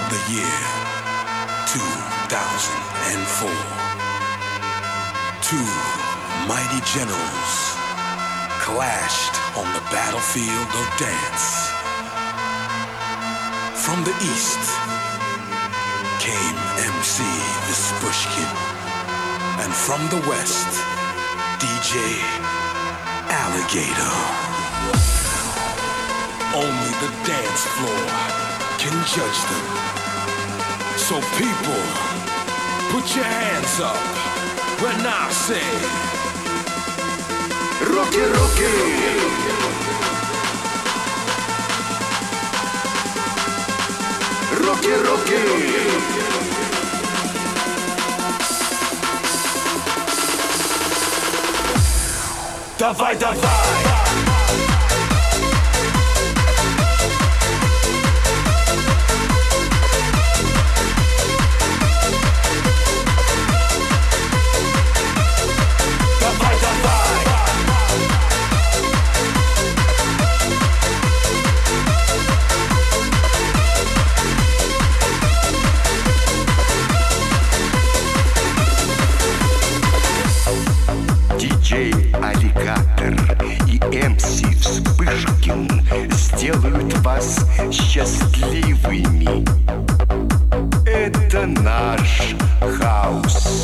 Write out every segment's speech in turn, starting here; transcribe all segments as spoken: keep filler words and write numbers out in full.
the year two thousand four. Two mighty generals clashed on the battlefield of dance. From the east came M C Vispushkin, and from the west, D J Alligator. Only the dance floor can judge them. So people, put your hands up when I say Руки, руки! Руки, руки! Давай, давай! Аллигатор и эм си Вспышкин сделают вас счастливыми. Это наш хаус.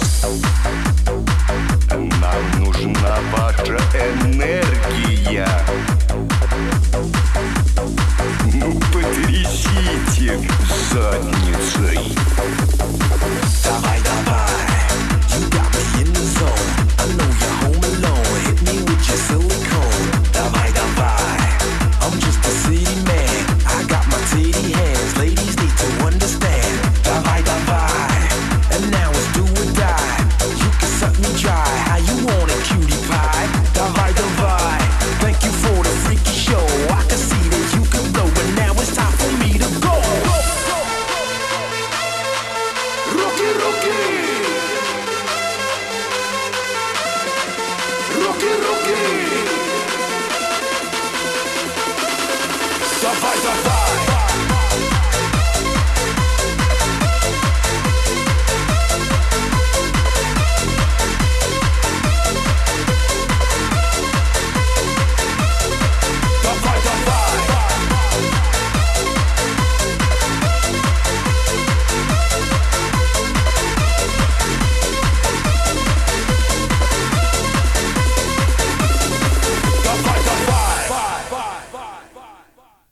Нам нужна ваша энергия. Потрясите задницей. Давай, давай, you got me in the zone. I know you're home alone. Hit me with your silicone. Давай, давай, I'm just a city man. I got my titty hands. Ladies need to understand. Давай, давай, and now it's do or die. You can suck me dry. How you want it, cutie pie? Давай, давай, thank you for the freaky show. I can see that you can blow, but now it's time for me to go. Руки, руки! Руки, руки! Давай, давай!